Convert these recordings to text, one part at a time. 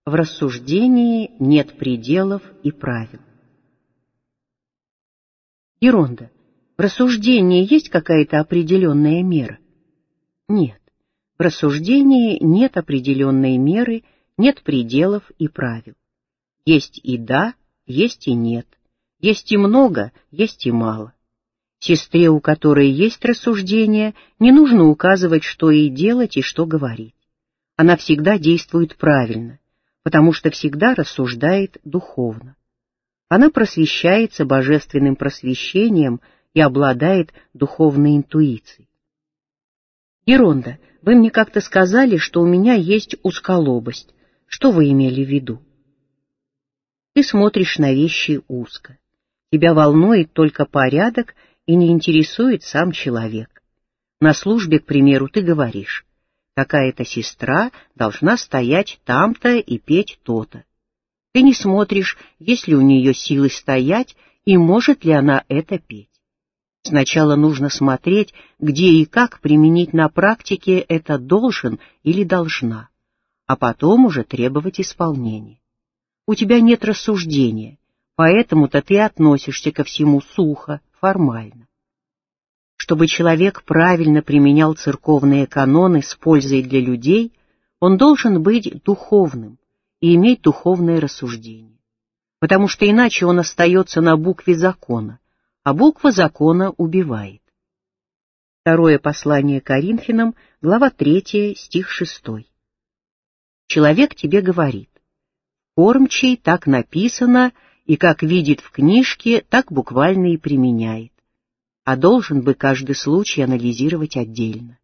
В рассуждении нет пределов и правил. Геронда, в рассуждении есть какая-то определенная мера? Нет. В рассуждении нет определенной меры, нет пределов и правил. Есть и да, есть и нет. Есть и много, есть и мало. Сестре, у которой есть рассуждение, не нужно указывать, что ей делать и что говорить. Она всегда действует правильно, потому что всегда рассуждает духовно. Она просвещается божественным просвещением и обладает духовной интуицией. Геронда, вы мне как-то сказали, что у меня есть узколобость. Что вы имели в виду? Ты смотришь на вещи узко. Тебя волнует только порядок и не интересует сам человек. На службе, к примеру, ты говоришь: какая-то сестра должна стоять там-то и петь то-то. Ты не смотришь, есть ли у нее силы стоять и может ли она это петь. Сначала нужно смотреть, где и как применить на практике это должен или должна, а потом уже требовать исполнения. У тебя нет рассуждения, поэтому-то ты относишься ко всему сухо, формально. Чтобы человек правильно применял церковные каноны с пользой для людей, он должен быть духовным и иметь духовное рассуждение, потому что иначе он остается на букве закона, а буква закона убивает. Второе послание Коринфянам, глава 3, стих 6. Человек тебе говорит: кормчий так написано, и как видит в книжке, так буквально и применяет, а должен бы каждый случай анализировать отдельно.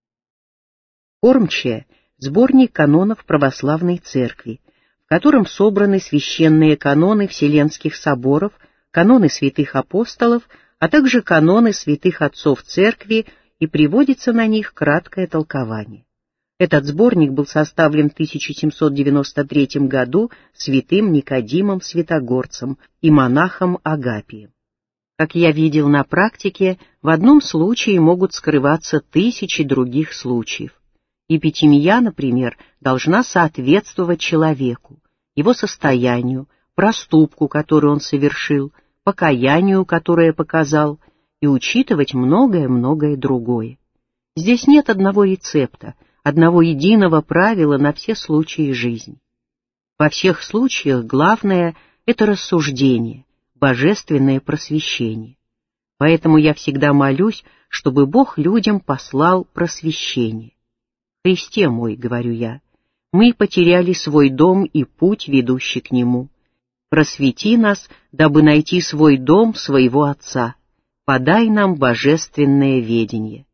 Кормчая — сборник канонов православной церкви, в котором собраны священные каноны Вселенских соборов, каноны святых апостолов, а также каноны святых отцов церкви, и приводится на них краткое толкование. Этот сборник был составлен в 1793 году святым Никодимом Святогорцем и монахом Агапием. Как я видел на практике, в одном случае могут скрываться тысячи других случаев. Епитимия, например, должна соответствовать человеку, его состоянию, проступку, который он совершил, покаянию, которое показал, и учитывать многое-многое другое. Здесь нет одного рецепта, одного единого правила на все случаи жизни. Во всех случаях главное — это рассуждение, божественное просвещение. Поэтому я всегда молюсь, чтобы Бог людям послал просвещение. «Христе мой, — говорю я, — мы потеряли свой дом и путь, ведущий к нему. Просвети нас, дабы найти свой дом своего Отца. Подай нам божественное ведение».